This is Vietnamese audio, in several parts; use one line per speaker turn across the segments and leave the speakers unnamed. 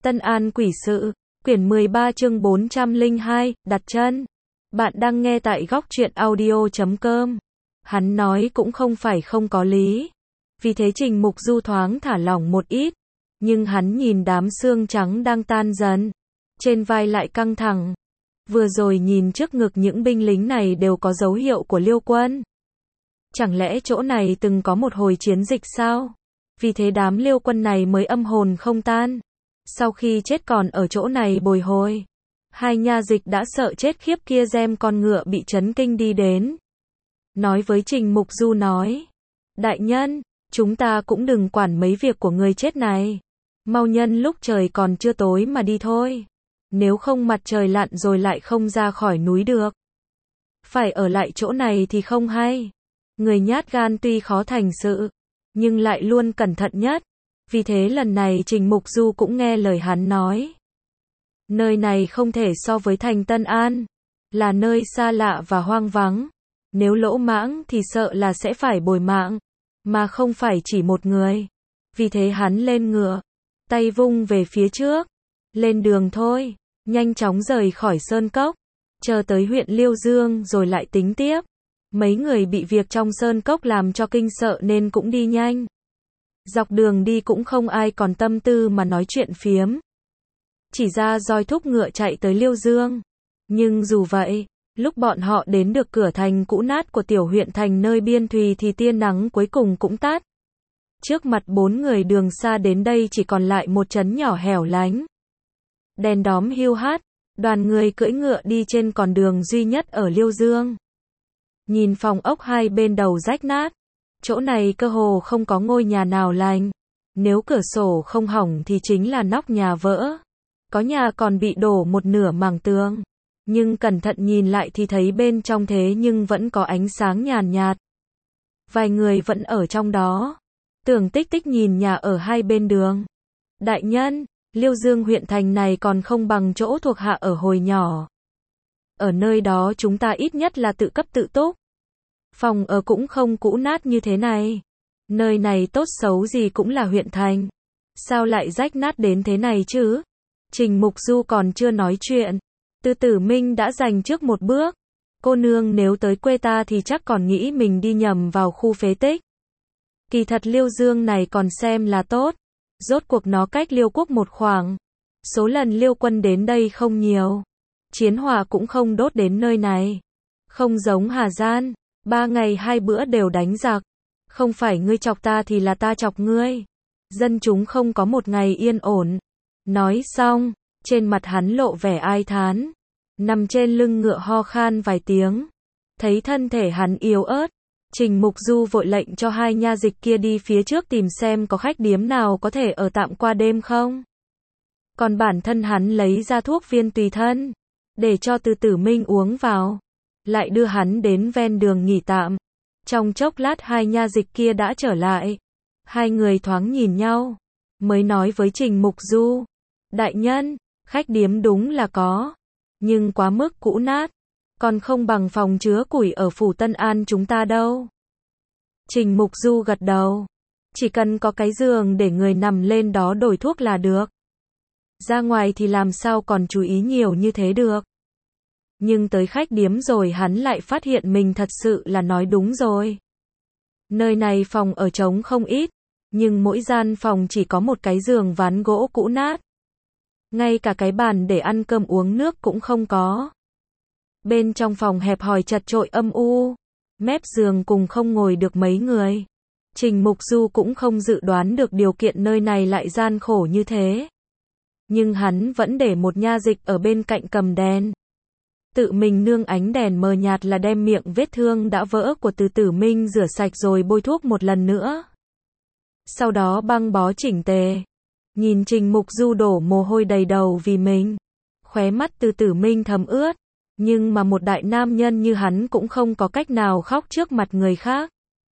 Tân An Quỷ Sự, quyển 13 chương 402, đặt chân. Bạn đang nghe tại góc truyện audio.com. Hắn nói cũng không phải không có lý. Vì thế Trình Mục Du thoáng thả lỏng một ít. Nhưng hắn nhìn đám xương trắng đang tan dần. Trên vai lại căng thẳng. Vừa rồi nhìn trước ngực những binh lính này đều có dấu hiệu của Liêu quân. Chẳng lẽ chỗ này từng có một hồi chiến dịch sao? Vì thế đám Liêu quân này mới âm hồn không tan. Sau khi chết còn ở chỗ này bồi hồi. Hai nha dịch đã sợ chết khiếp kia xem con ngựa bị chấn kinh đi đến. Nói với Trình Mục Du nói. Đại nhân, chúng ta cũng đừng quản mấy việc của người chết này. Mau nhân lúc trời còn chưa tối mà đi thôi. Nếu không mặt trời lặn rồi lại không ra khỏi núi được. Phải ở lại chỗ này thì không hay. Người nhát gan tuy khó thành sự, nhưng lại luôn cẩn thận nhất. Vì thế lần này Trình Mục Du cũng nghe lời hắn nói. Nơi này không thể so với thành Tân An. Là nơi xa lạ và hoang vắng. Nếu lỗ mãng thì sợ là sẽ phải bồi mạng. Mà không phải chỉ một người. Vì thế hắn lên ngựa. Tay vung về phía trước. Lên đường thôi. Nhanh chóng rời khỏi sơn cốc. Chờ tới huyện Liêu Dương rồi lại tính tiếp. Mấy người bị việc trong sơn cốc làm cho kinh sợ nên cũng đi nhanh. Dọc đường đi cũng không ai còn tâm tư mà nói chuyện phiếm. Chỉ ra roi thúc ngựa chạy tới Liêu Dương. Nhưng dù vậy, lúc bọn họ đến được cửa thành cũ nát của tiểu huyện thành nơi biên thùy thì tia nắng cuối cùng cũng tắt. Trước mặt bốn người đường xa đến đây chỉ còn lại một trấn nhỏ hẻo lánh. Đèn đóm hiu hắt, đoàn người cưỡi ngựa đi trên con đường duy nhất ở Liêu Dương. Nhìn phòng ốc hai bên đầu rách nát. Chỗ này cơ hồ không có ngôi nhà nào lành. Nếu cửa sổ không hỏng thì chính là nóc nhà vỡ. Có nhà còn bị đổ một nửa mảng tường. Nhưng cẩn thận nhìn lại thì thấy bên trong thế nhưng vẫn có ánh sáng nhàn nhạt. Vài người vẫn ở trong đó. Tưởng Tích Tích nhìn nhà ở hai bên đường. Đại nhân, Liêu Dương huyện thành này còn không bằng chỗ thuộc hạ ở hồi nhỏ. Ở nơi đó chúng ta ít nhất là tự cấp tự túc. Phòng ở cũng không cũ nát như thế này. Nơi này tốt xấu gì cũng là huyện thành. Sao lại rách nát đến thế này chứ? Trình Mục Du còn chưa nói chuyện. Từ Tử Minh đã giành trước một bước. Cô nương nếu tới quê ta thì chắc còn nghĩ mình đi nhầm vào khu phế tích. Kỳ thật Liêu Dương này còn xem là tốt. Rốt cuộc nó cách Liêu quốc một khoảng. Số lần Liêu quân đến đây không nhiều. Chiến hỏa cũng không đốt đến nơi này. Không giống Hà Giang. 3 ngày 2 bữa đều đánh giặc. Không phải ngươi chọc ta thì là ta chọc ngươi. Dân chúng không có một ngày yên ổn. Nói xong, trên mặt hắn lộ vẻ ai thán. Nằm trên lưng ngựa ho khan vài tiếng. Thấy thân thể hắn yếu ớt. Trình Mục Du vội lệnh cho hai nha dịch kia đi phía trước tìm xem có khách điếm nào có thể ở tạm qua đêm không. Còn bản thân hắn lấy ra thuốc viên tùy thân. Để cho Từ Tử Minh uống vào. Lại đưa hắn đến ven đường nghỉ tạm. Trong chốc lát hai nha dịch kia đã trở lại. Hai người thoáng nhìn nhau. Mới nói với Trình Mục Du. Đại nhân, khách điếm đúng là có. Nhưng quá mức cũ nát. Còn không bằng phòng chứa củi ở phủ Tân An chúng ta đâu. Trình Mục Du gật đầu. Chỉ cần có cái giường để người nằm lên đó đổi thuốc là được. Ra ngoài thì làm sao còn chú ý nhiều như thế được. Nhưng tới khách điếm rồi hắn lại phát hiện mình thật sự là nói đúng rồi. Nơi này phòng ở trống không ít, nhưng mỗi gian phòng chỉ có một cái giường ván gỗ cũ nát. Ngay cả cái bàn để ăn cơm uống nước cũng không có. Bên trong phòng hẹp hòi chật chội âm u, mép giường cùng không ngồi được mấy người. Trình Mục Du cũng không dự đoán được điều kiện nơi này lại gian khổ như thế. Nhưng hắn vẫn để một nha dịch ở bên cạnh cầm đèn. Tự mình nương ánh đèn mờ nhạt là đem miệng vết thương đã vỡ của Từ Tử Minh rửa sạch rồi bôi thuốc một lần nữa. Sau đó băng bó chỉnh tề. Nhìn Trình Mục Du đổ mồ hôi đầy đầu vì mình. Khóe mắt Từ Tử Minh thấm ướt. Nhưng mà một đại nam nhân như hắn cũng không có cách nào khóc trước mặt người khác.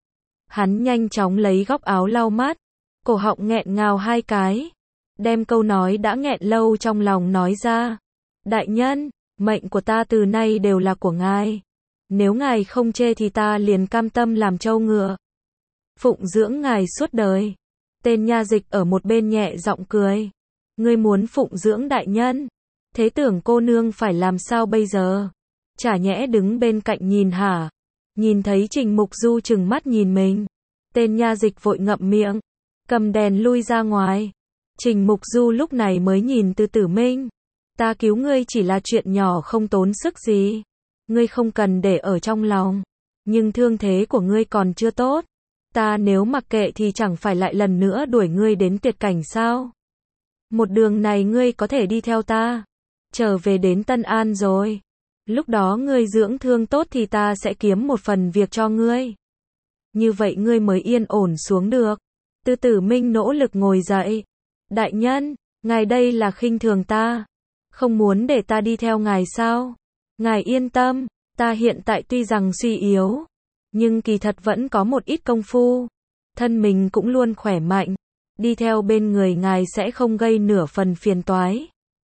Hắn nhanh chóng lấy góc áo lau mắt. Cổ họng nghẹn ngào hai cái. Đem câu nói đã nghẹn lâu trong lòng nói ra. Đại nhân, mệnh của ta từ nay đều là của ngài. Nếu ngài không chê thì ta liền cam tâm làm trâu ngựa. Phụng dưỡng ngài suốt đời. Tên nha dịch ở một bên nhẹ giọng cười. Ngươi muốn phụng dưỡng đại nhân. Thế tưởng cô nương phải làm sao bây giờ? Chả nhẽ đứng bên cạnh nhìn hả? Nhìn thấy Trình Mục Du trừng mắt nhìn mình. Tên nha dịch vội ngậm miệng. Cầm đèn lui ra ngoài. Trình Mục Du lúc này mới nhìn Từ Tử Minh. Ta cứu ngươi chỉ là chuyện nhỏ không tốn sức gì. Ngươi không cần để ở trong lòng. Nhưng thương thế của ngươi còn chưa tốt. Ta nếu mặc kệ thì chẳng phải lại lần nữa đuổi ngươi đến tuyệt cảnh sao? Một đường này ngươi có thể đi theo ta. Trở về đến Tân An rồi. Lúc đó ngươi dưỡng thương tốt thì ta sẽ kiếm một phần việc cho ngươi. Như vậy ngươi mới yên ổn xuống được. Từ Tử Minh nỗ lực ngồi dậy. Đại nhân, ngài đây là khinh thường ta. Không muốn để ta đi theo ngài sao? Ngài yên tâm, ta hiện tại tuy rằng suy yếu, nhưng kỳ thật vẫn có một ít công phu. Thân mình cũng luôn khỏe mạnh. Đi theo bên người ngài sẽ không gây nửa phần phiền toái.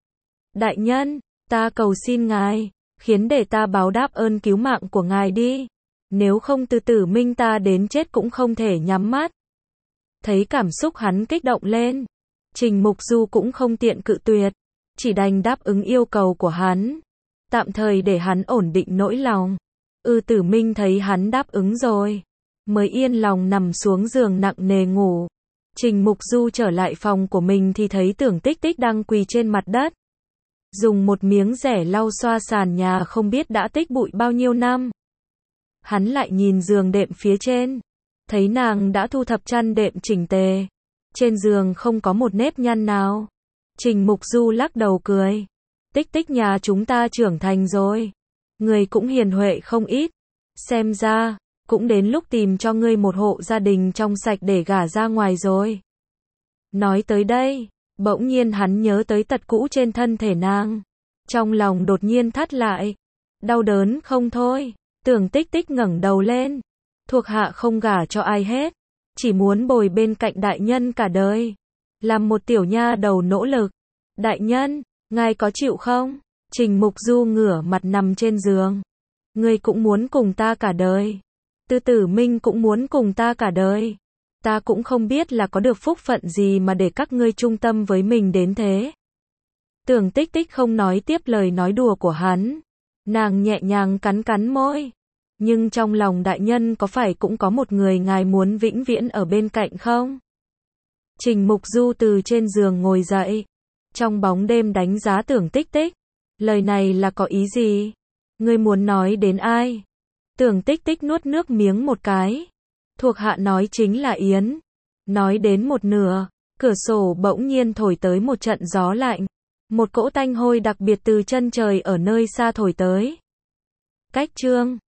Đại nhân, ta cầu xin ngài, khiến để ta báo đáp ơn cứu mạng của ngài đi. Nếu không Từ Tử Minh ta đến chết cũng không thể nhắm mắt. Thấy cảm xúc hắn kích động lên. Trình Mục Du cũng không tiện cự tuyệt. Chỉ đành đáp ứng yêu cầu của hắn. Tạm thời để hắn ổn định nỗi lòng. Tử Minh thấy hắn đáp ứng rồi. Mới yên lòng nằm xuống giường nặng nề ngủ. Trình Mục Du trở lại phòng của mình thì thấy Tưởng Tích Tích đang quỳ trên mặt đất. Dùng một miếng rẻ lau xoa sàn nhà không biết đã tích bụi bao nhiêu năm. Hắn lại nhìn giường đệm phía trên. Thấy nàng đã thu thập chăn đệm chỉnh tề. Trên giường không có một nếp nhăn nào. Trình Mục Du lắc đầu cười. Tích Tích nhà chúng ta trưởng thành rồi. Người cũng hiền huệ không ít. Xem ra, cũng đến lúc tìm cho ngươi một hộ gia đình trong sạch để gả ra ngoài rồi. Nói tới đây, bỗng nhiên hắn nhớ tới tật cũ trên thân thể nàng. Trong lòng đột nhiên thắt lại. Đau đớn không thôi. Tưởng Tích Tích ngẩng đầu lên. Thuộc hạ không gả cho ai hết. Chỉ muốn bồi bên cạnh đại nhân cả đời. Làm một tiểu nha đầu nỗ lực. Đại nhân, ngài có chịu không? Trình Mục Du ngửa mặt nằm trên giường. Ngươi cũng muốn cùng ta cả đời. Từ Tử Minh cũng muốn cùng ta cả đời. Ta cũng không biết là có được phúc phận gì mà để các ngươi trung tâm với mình đến thế. Tưởng Tích Tích không nói tiếp lời nói đùa của hắn. Nàng nhẹ nhàng cắn cắn môi. Nhưng trong lòng đại nhân có phải cũng có một người ngài muốn vĩnh viễn ở bên cạnh không? Trình Mục Du từ trên giường ngồi dậy. Trong bóng đêm đánh giá Tưởng Tích Tích. Lời này là có ý gì? Ngươi muốn nói đến ai? Tưởng Tích Tích nuốt nước miếng một cái. Thuộc hạ nói chính là Yến. Nói đến một nửa, cửa sổ bỗng nhiên thổi tới một trận gió lạnh. Một cỗ tanh hôi đặc biệt từ chân trời ở nơi xa thổi tới. Cách chương